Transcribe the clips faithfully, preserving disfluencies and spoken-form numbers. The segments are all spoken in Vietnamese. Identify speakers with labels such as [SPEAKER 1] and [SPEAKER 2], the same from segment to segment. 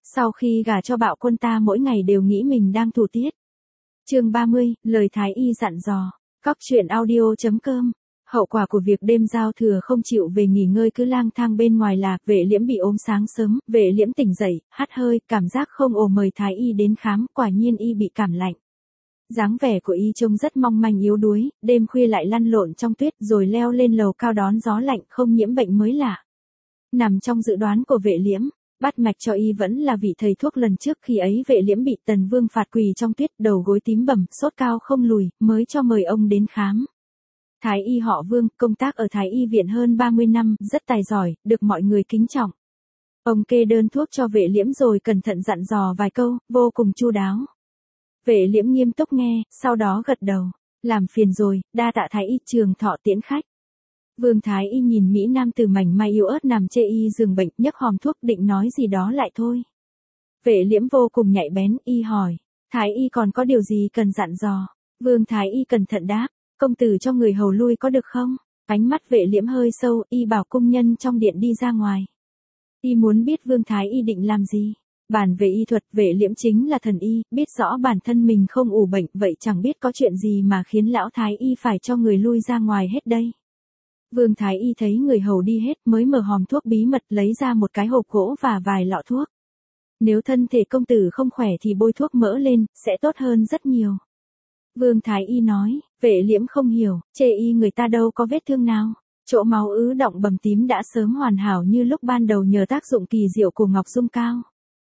[SPEAKER 1] Sau khi gả cho Bạo Quân ta mỗi ngày đều nghĩ mình đang thủ tiết. Chương ba mươi, lời Thái y dặn dò. Cóc truyện audio.com. Hậu quả của việc đêm giao thừa không chịu về nghỉ ngơi cứ lang thang bên ngoài là Vệ Liễm bị ốm sáng sớm, Vệ Liễm tỉnh dậy, hắt hơi, cảm giác không ổn mời Thái y đến khám, quả nhiên y bị cảm lạnh. Dáng vẻ của y trông rất mong manh yếu đuối, đêm khuya lại lăn lộn trong tuyết rồi leo lên lầu cao đón gió lạnh không nhiễm bệnh mới lạ. Nằm trong dự đoán của Vệ Liễm, bắt mạch cho y vẫn là vị thầy thuốc lần trước khi ấy Vệ Liễm bị Tần Vương phạt quỳ trong tuyết, đầu gối tím bầm, sốt cao không lùi, mới cho mời ông đến khám. Thái y họ Vương, công tác ở Thái y viện hơn ba mươi năm, rất tài giỏi, được mọi người kính trọng. Ông kê đơn thuốc cho Vệ Liễm rồi cẩn thận dặn dò vài câu, vô cùng chu đáo. Vệ Liễm nghiêm túc nghe, sau đó gật đầu, làm phiền rồi, đa tạ Thái y, trường thọ tiễn khách. Vương Thái y nhìn mỹ nam tử mảnh mai yếu ớt nằm chê y giường bệnh, nhấc hòm thuốc định nói gì đó lại thôi. Vệ Liễm vô cùng nhạy bén, y hỏi, Thái y còn có điều gì cần dặn dò? Vương Thái y cẩn thận đáp, công tử cho người hầu lui có được không? Ánh mắt Vệ Liễm hơi sâu, y bảo cung nhân trong điện đi ra ngoài. Y muốn biết Vương Thái y định làm gì? Bàn về y thuật, Vệ Liễm chính là thần y, biết rõ bản thân mình không ủ bệnh, vậy chẳng biết có chuyện gì mà khiến lão Thái y phải cho người lui ra ngoài hết đây. Vương Thái y thấy người hầu đi hết mới mở hòm thuốc bí mật lấy ra một cái hộp gỗ và vài lọ thuốc. Nếu thân thể công tử không khỏe thì bôi thuốc mỡ lên, sẽ tốt hơn rất nhiều. Vương Thái y nói, Vệ Liễm không hiểu, chê y người ta đâu có vết thương nào. Chỗ máu ứ động bầm tím đã sớm hoàn hảo như lúc ban đầu nhờ tác dụng kỳ diệu của Ngọc Dung Cao.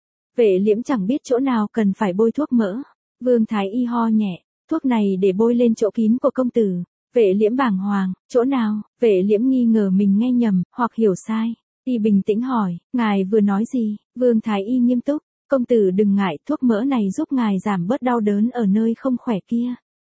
[SPEAKER 1] Vệ Liễm chẳng biết chỗ nào cần phải bôi thuốc mỡ. Vương Thái y ho nhẹ, thuốc này để bôi lên chỗ kín của công tử. Vệ Liễm bàng hoàng, chỗ nào? Vệ Liễm nghi ngờ mình nghe nhầm, hoặc hiểu sai. Y bình tĩnh hỏi, ngài vừa nói gì? Vương Thái y nghiêm túc, công tử đừng ngại, thuốc mỡ này giúp ngài giảm bớt đau đớn ở nơi không khỏe kia.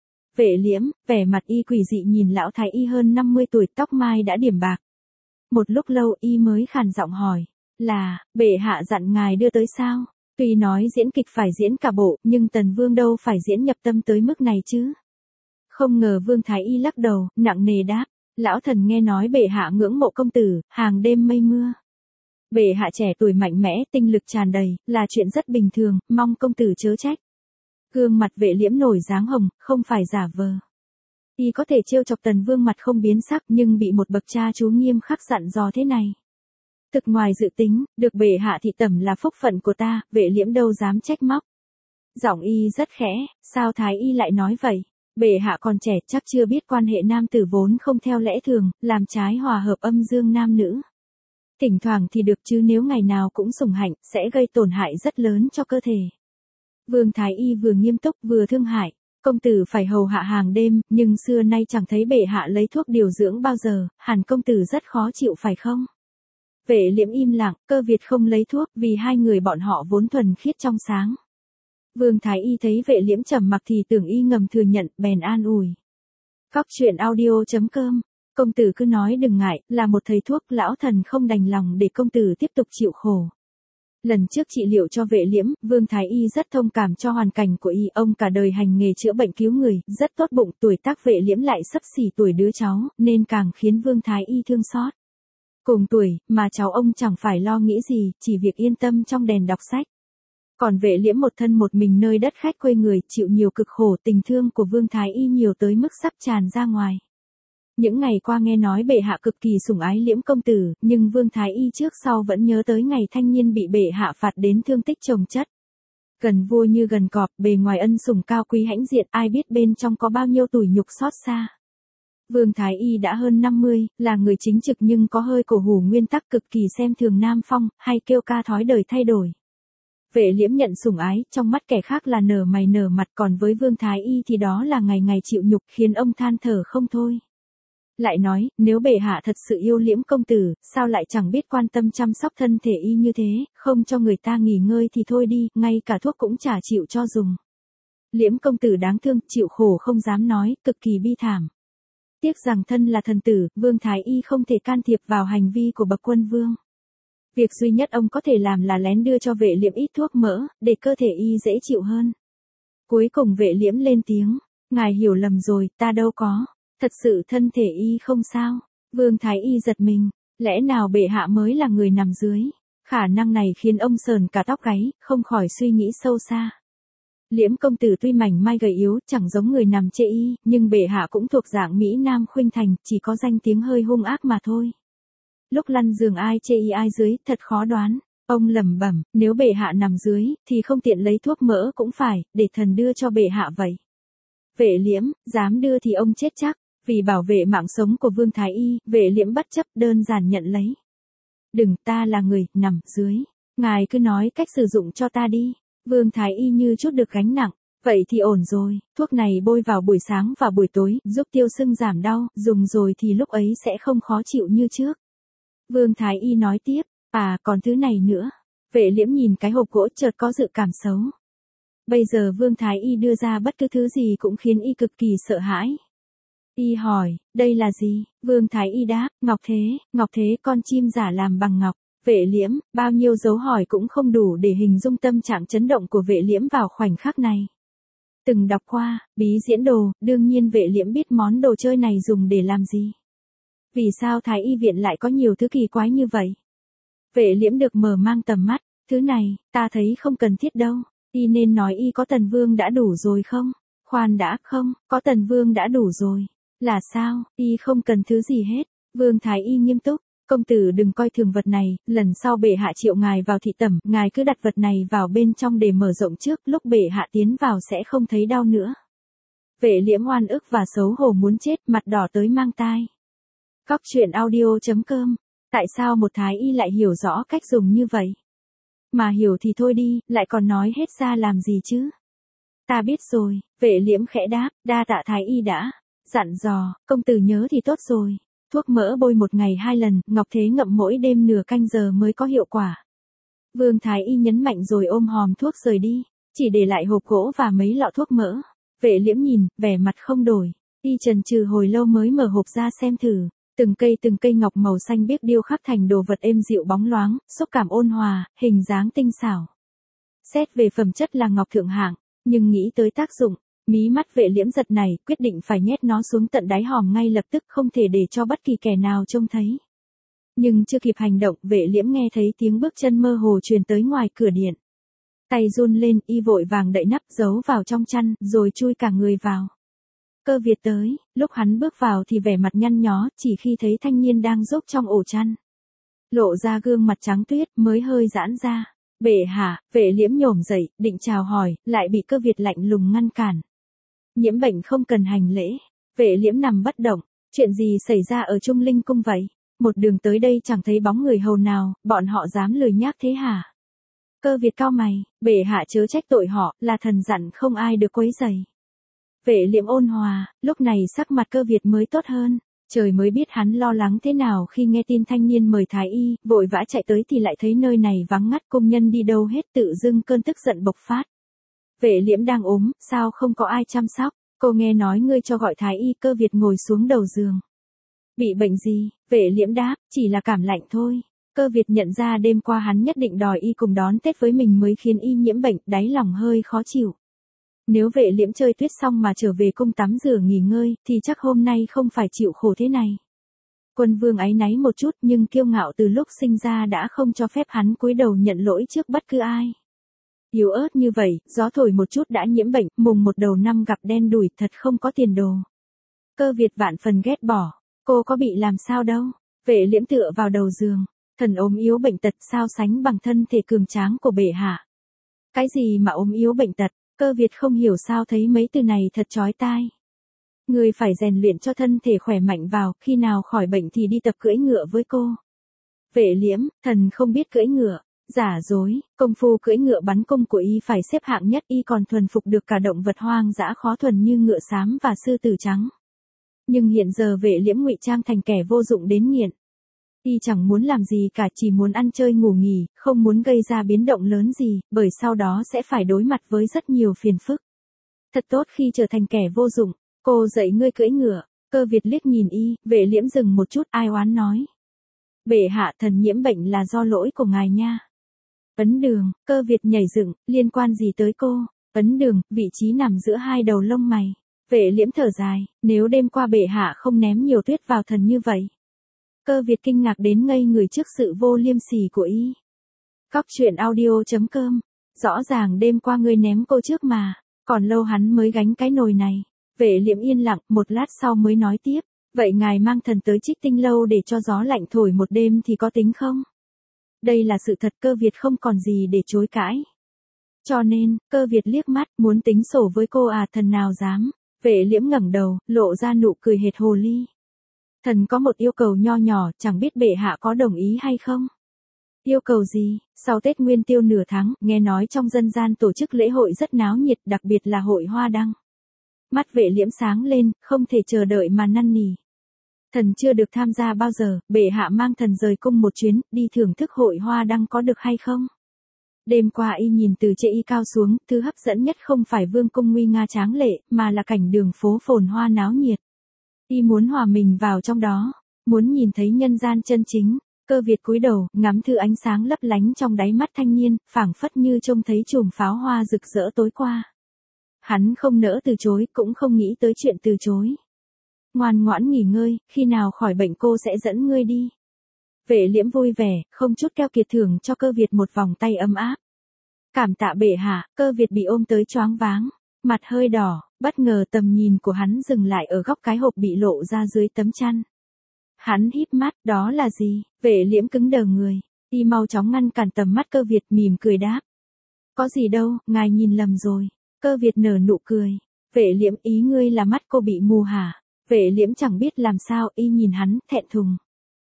[SPEAKER 1] Vệ Liễm, vẻ mặt y quỷ dị nhìn lão Thái y hơn năm mươi tuổi, tóc mai đã điểm bạc. Một lúc lâu y mới khàn giọng hỏi, là, bệ hạ dặn ngài đưa tới sao? Tuy nói diễn kịch phải diễn cả bộ, nhưng Tần Vương đâu phải diễn nhập tâm tới mức này chứ? Không ngờ Vương Thái y lắc đầu, nặng nề đáp, lão thần nghe nói bệ hạ ngưỡng mộ công tử, hàng đêm mây mưa. Bệ hạ trẻ tuổi mạnh mẽ, tinh lực tràn đầy, là chuyện rất bình thường, mong công tử chớ trách. Gương mặt Vệ Liễm nổi dáng hồng, không phải giả vờ. Y có thể trêu chọc Tần Vương mặt không biến sắc nhưng bị một bậc cha chú nghiêm khắc dặn dò thế này. Thực ngoài dự tính, được bệ hạ thị tẩm là phúc phận của ta, Vệ Liễm đâu dám trách móc. Giọng y rất khẽ, sao Thái y lại nói vậy? Bệ hạ còn trẻ chắc chưa biết quan hệ nam tử vốn không theo lẽ thường, làm trái hòa hợp âm dương nam nữ. Thỉnh thoảng thì được chứ nếu ngày nào cũng sủng hạnh, sẽ gây tổn hại rất lớn cho cơ thể. Vương Thái y vừa nghiêm túc vừa thương hại, công tử phải hầu hạ hàng đêm, nhưng xưa nay chẳng thấy bệ hạ lấy thuốc điều dưỡng bao giờ, hẳn công tử rất khó chịu phải không? Vệ Liễm im lặng, Cơ Việt không lấy thuốc vì hai người bọn họ vốn thuần khiết trong sáng. Vương Thái y thấy Vệ Liễm trầm mặc thì tưởng y ngầm thừa nhận, bèn an ủi. Cóc truyện audio.com, công tử cứ nói đừng ngại, là một thầy thuốc, lão thần không đành lòng để công tử tiếp tục chịu khổ. Lần trước trị liệu cho Vệ Liễm, Vương Thái y rất thông cảm cho hoàn cảnh của y, ông cả đời hành nghề chữa bệnh cứu người, rất tốt bụng, tuổi tác Vệ Liễm lại xấp xỉ tuổi đứa cháu, nên càng khiến Vương Thái y thương xót. Cùng tuổi, mà cháu ông chẳng phải lo nghĩ gì, chỉ việc yên tâm trong đèn đọc sách. Còn Vệ Liễm một thân một mình nơi đất khách quê người, chịu nhiều cực khổ, tình thương của Vương Thái y nhiều tới mức sắp tràn ra ngoài. Những ngày qua nghe nói bệ hạ cực kỳ sủng ái Liễm công tử, nhưng Vương Thái y trước sau vẫn nhớ tới ngày thanh niên bị bệ hạ phạt đến thương tích chồng chất. Gần vua như gần cọp, bề ngoài ân sủng cao quý hãnh diện, ai biết bên trong có bao nhiêu tủi nhục xót xa. Vương Thái y đã hơn năm mươi, là người chính trực nhưng có hơi cổ hủ nguyên tắc, cực kỳ xem thường nam phong, hay kêu ca thói đời thay đổi. Vệ Liễm nhận sủng ái, trong mắt kẻ khác là nở mày nở mặt, còn với Vương Thái y thì đó là ngày ngày chịu nhục, khiến ông than thở không thôi. Lại nói, nếu bệ hạ thật sự yêu Liễm công tử, sao lại chẳng biết quan tâm chăm sóc thân thể y như thế, không cho người ta nghỉ ngơi thì thôi đi, ngay cả thuốc cũng chả chịu cho dùng. Liễm công tử đáng thương, chịu khổ không dám nói, cực kỳ bi thảm. Tiếc rằng thân là thần tử, Vương Thái y không thể can thiệp vào hành vi của bậc quân vương. Việc duy nhất ông có thể làm là lén đưa cho Vệ Liễm ít thuốc mỡ, để cơ thể y dễ chịu hơn. Cuối cùng Vệ Liễm lên tiếng, ngài hiểu lầm rồi, ta đâu có. Thật sự thân thể y không sao. Vương Thái y giật mình, lẽ nào bệ hạ mới là người nằm dưới? Khả năng này khiến ông sờn cả tóc gáy, không khỏi suy nghĩ sâu xa. Liễm công tử tuy mảnh mai gầy yếu, chẳng giống người nằm chê y, nhưng bệ hạ cũng thuộc dạng Mỹ Nam khuynh thành, chỉ có danh tiếng hơi hung ác mà thôi. Lúc lăn giường ai chê y ai dưới, thật khó đoán. Ông lẩm bẩm, nếu bệ hạ nằm dưới, thì không tiện lấy thuốc mỡ cũng phải, để thần đưa cho bệ hạ vậy. Vệ Liễm, dám đưa thì ông chết chắc, vì bảo vệ mạng sống của Vương Thái Y, Vệ Liễm bất chấp đơn giản nhận lấy. Đừng, ta là người, nằm dưới. Ngài cứ nói cách sử dụng cho ta đi. Vương Thái Y như chút được gánh nặng. Vậy thì ổn rồi, thuốc này bôi vào buổi sáng và buổi tối, giúp tiêu sưng giảm đau, dùng rồi thì lúc ấy sẽ không khó chịu như trước. Vương Thái Y nói tiếp, à còn thứ này nữa. Vệ Liễm nhìn cái hộp gỗ chợt có dự cảm xấu. Bây giờ Vương Thái Y đưa ra bất cứ thứ gì cũng khiến y cực kỳ sợ hãi. Y hỏi, đây là gì? Vương Thái Y đáp, ngọc thế, ngọc thế con chim giả làm bằng ngọc. Vệ Liễm, bao nhiêu dấu hỏi cũng không đủ để hình dung tâm trạng chấn động của Vệ Liễm vào khoảnh khắc này. Từng đọc qua, bí diễn đồ, đương nhiên Vệ Liễm biết món đồ chơi này dùng để làm gì. Vì sao Thái Y viện lại có nhiều thứ kỳ quái như vậy? Vệ Liễm được mở mang tầm mắt, thứ này, ta thấy không cần thiết đâu. Y nên nói y có Tần Vương đã đủ rồi không? Khoan đã, không, có Tần Vương đã đủ rồi. Là sao, y không cần thứ gì hết. Vương Thái Y nghiêm túc, công tử đừng coi thường vật này, lần sau bệ hạ triệu ngài vào thị tẩm, ngài cứ đặt vật này vào bên trong để mở rộng trước, lúc bệ hạ tiến vào sẽ không thấy đau nữa. Vệ Liễm oan ức và xấu hổ muốn chết, mặt đỏ tới mang tai. Cóc truyện audio chấm com. Tại sao một Thái Y lại hiểu rõ cách dùng như vậy? Mà hiểu thì thôi đi, lại còn nói hết ra làm gì chứ? Ta biết rồi, Vệ Liễm khẽ đáp, đa tạ Thái Y đã dặn dò, công tử nhớ thì tốt rồi. Thuốc mỡ bôi một ngày hai lần, ngọc thế ngậm mỗi đêm nửa canh giờ mới có hiệu quả. Vương Thái Y nhấn mạnh rồi ôm hòm thuốc rời đi, chỉ để lại hộp gỗ và mấy lọ thuốc mỡ. Vệ Liễm nhìn, vẻ mặt không đổi, y chần chừ hồi lâu mới mở hộp ra xem thử. Từng cây từng cây ngọc màu xanh biếc điêu khắc thành đồ vật êm dịu bóng loáng, xúc cảm ôn hòa, hình dáng tinh xảo. Xét về phẩm chất là ngọc thượng hạng, nhưng nghĩ tới tác dụng, mí mắt Vệ Liễm giật này, quyết định phải nhét nó xuống tận đáy hòm ngay lập tức, không thể để cho bất kỳ kẻ nào trông thấy. Nhưng chưa kịp hành động, Vệ Liễm nghe thấy tiếng bước chân mơ hồ truyền tới ngoài cửa điện. Tay run lên, y vội vàng đậy nắp giấu vào trong chăn, rồi chui cả người vào. Cơ Việt tới, lúc hắn bước vào thì vẻ mặt nhăn nhó, chỉ khi thấy thanh niên đang rúc trong ổ chăn. Lộ ra gương mặt trắng tuyết, mới hơi giãn ra. Bệ hạ, Vệ Liễm nhổm dậy, định chào hỏi, lại bị Cơ Việt lạnh lùng ngăn cản. Nhiễm bệnh không cần hành lễ. Vệ Liễm nằm bất động, chuyện gì xảy ra ở Trung Linh cung vậy? Một đường tới đây chẳng thấy bóng người hầu nào, bọn họ dám lười nhác thế hả? Cơ Việt cau mày, bệ hạ chớ trách tội họ, là thần dặn không ai được quấy rầy. Vệ Liễm ôn hòa, lúc này sắc mặt Cơ Việt mới tốt hơn. Trời mới biết hắn lo lắng thế nào khi nghe tin thanh niên mời Thái Y, vội vã chạy tới thì lại thấy nơi này vắng ngắt, công nhân đi đâu hết, tự dưng cơn tức giận bộc phát. Vệ Liễm đang ốm, sao không có ai chăm sóc? Cô nghe nói ngươi cho gọi Thái Y. Cơ Việt ngồi xuống đầu giường. Bị bệnh gì? Vệ Liễm đáp, chỉ là cảm lạnh thôi. Cơ Việt nhận ra đêm qua hắn nhất định đòi y cùng đón Tết với mình mới khiến y nhiễm bệnh, đáy lòng hơi khó chịu. Nếu Vệ Liễm chơi tuyết xong mà trở về cung tắm rửa nghỉ ngơi, thì chắc hôm nay không phải chịu khổ thế này. Quân Vương áy náy một chút, nhưng kiêu ngạo từ lúc sinh ra đã không cho phép hắn cúi đầu nhận lỗi trước bất cứ ai. Yếu ớt như vậy, gió thổi một chút đã nhiễm bệnh, mùng một đầu năm gặp đen đủi, thật không có tiền đồ. Cơ Việt vạn phần ghét bỏ, cô có bị làm sao đâu. Vệ Liễm tựa vào đầu giường, thần ốm yếu bệnh tật sao sánh bằng thân thể cường tráng của bệ hạ. Cái gì mà ốm yếu bệnh tật? Cơ Việt không hiểu sao thấy mấy từ này thật chói tai. Người phải rèn luyện cho thân thể khỏe mạnh vào, khi nào khỏi bệnh thì đi tập cưỡi ngựa với cô. Vệ Liễm, thần không biết cưỡi ngựa. Giả dối, công phu cưỡi ngựa bắn cung của y phải xếp hạng nhất, y còn thuần phục được cả động vật hoang dã khó thuần như ngựa xám và sư tử trắng. Nhưng hiện giờ Vệ Liễm ngụy trang thành kẻ vô dụng đến nghiện. Y chẳng muốn làm gì cả, chỉ muốn ăn chơi ngủ nghỉ, không muốn gây ra biến động lớn gì, bởi sau đó sẽ phải đối mặt với rất nhiều phiền phức. Thật tốt khi trở thành kẻ vô dụng. Cô dạy ngươi cưỡi ngựa. Cơ Việt liếc nhìn y, Vệ Liễm dừng một chút, ai oán nói. Bệ hạ, thần nhiễm bệnh là do lỗi của ngài nha. Ấn Đường, Cơ Việt nhảy dựng, liên quan gì tới cô? Ấn Đường, vị trí nằm giữa hai đầu lông mày. Vệ Liễm thở dài, nếu đêm qua bệ hạ không ném nhiều tuyết vào thần như vậy. Cơ Việt kinh ngạc đến ngây người trước sự vô liêm sỉ của y. Cóc truyện audio chấm com. Rõ ràng đêm qua ngươi ném cô trước mà, còn lâu hắn mới gánh cái nồi này. Vệ Liễm yên lặng, một lát sau mới nói tiếp, vậy ngài mang thần tới Trích Tinh lâu để cho gió lạnh thổi một đêm thì có tính không? Đây là sự thật, Cơ Việt không còn gì để chối cãi. Cho nên, Cơ Việt liếc mắt, muốn tính sổ với cô à, thần nào dám. Vệ Liễm ngẩng đầu, lộ ra nụ cười hệt hồ ly. Thần có một yêu cầu nho nhỏ, chẳng biết bệ hạ có đồng ý hay không? Yêu cầu gì? Sau Tết Nguyên Tiêu nửa tháng, nghe nói trong dân gian tổ chức lễ hội rất náo nhiệt, đặc biệt là hội hoa đăng. Mắt Vệ Liễm sáng lên, không thể chờ đợi mà năn nỉ. Thần chưa được tham gia bao giờ, bệ hạ mang thần rời cung một chuyến, đi thưởng thức hội hoa đăng có được hay không? Đêm qua y nhìn từ trên y cao xuống, thứ hấp dẫn nhất không phải vương cung nguy nga tráng lệ, mà là cảnh đường phố phồn hoa náo nhiệt. Y muốn hòa mình vào trong đó, muốn nhìn thấy nhân gian chân chính. Cơ Việt cúi đầu, ngắm thứ ánh sáng lấp lánh trong đáy mắt thanh niên, phảng phất như trông thấy chùm pháo hoa rực rỡ tối qua. Hắn không nỡ từ chối, cũng không nghĩ tới chuyện từ chối. Ngoan ngoãn nghỉ ngơi, khi nào khỏi bệnh cô sẽ dẫn ngươi đi. Vệ Liễm vui vẻ, không chút keo kiệt thưởng cho Cơ Việt một vòng tay ấm áp. Cảm tạ bệ hạ, Cơ Việt bị ôm tới choáng váng, mặt hơi đỏ, bất ngờ tầm nhìn của hắn dừng lại ở góc cái hộp bị lộ ra dưới tấm chăn. Hắn híp mắt, đó là gì? Vệ Liễm cứng đờ người, y mau chóng ngăn cản tầm mắt Cơ Việt, mỉm cười đáp. Có gì đâu, ngài nhìn lầm rồi. Cơ Việt nở nụ cười. Vệ Liễm, ý ngươi là mắt cô bị mù hả? Vệ Liễm chẳng biết làm sao, y nhìn hắn, thẹn thùng.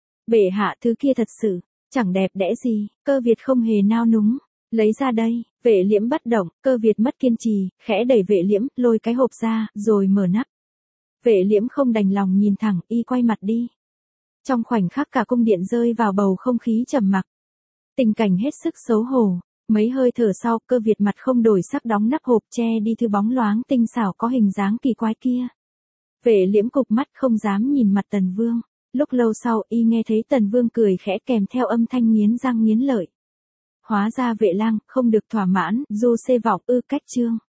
[SPEAKER 1] Bệ hạ, thứ kia thật sự, chẳng đẹp đẽ gì. Cơ Việt không hề nao núng. Lấy ra đây. Vệ Liễm bất động, Cơ Việt mất kiên trì, khẽ đẩy Vệ Liễm, lôi cái hộp ra, rồi mở nắp. Vệ Liễm không đành lòng nhìn thẳng, y quay mặt đi. Trong khoảnh khắc cả cung điện rơi vào bầu không khí trầm mặc. Tình cảnh hết sức xấu hổ. Mấy hơi thở sau, Cơ Việt mặt không đổi sắc đóng nắp hộp, che đi thứ bóng loáng tinh xảo có hình dáng kỳ quái kia. Vệ Liễm cụp mắt không dám nhìn mặt Tần Vương. Lúc lâu sau, y nghe thấy Tần Vương cười khẽ kèm theo âm thanh nghiến răng nghiến lợi. Hóa ra Vệ lang không được thỏa mãn, du xê vọng ư cách chương.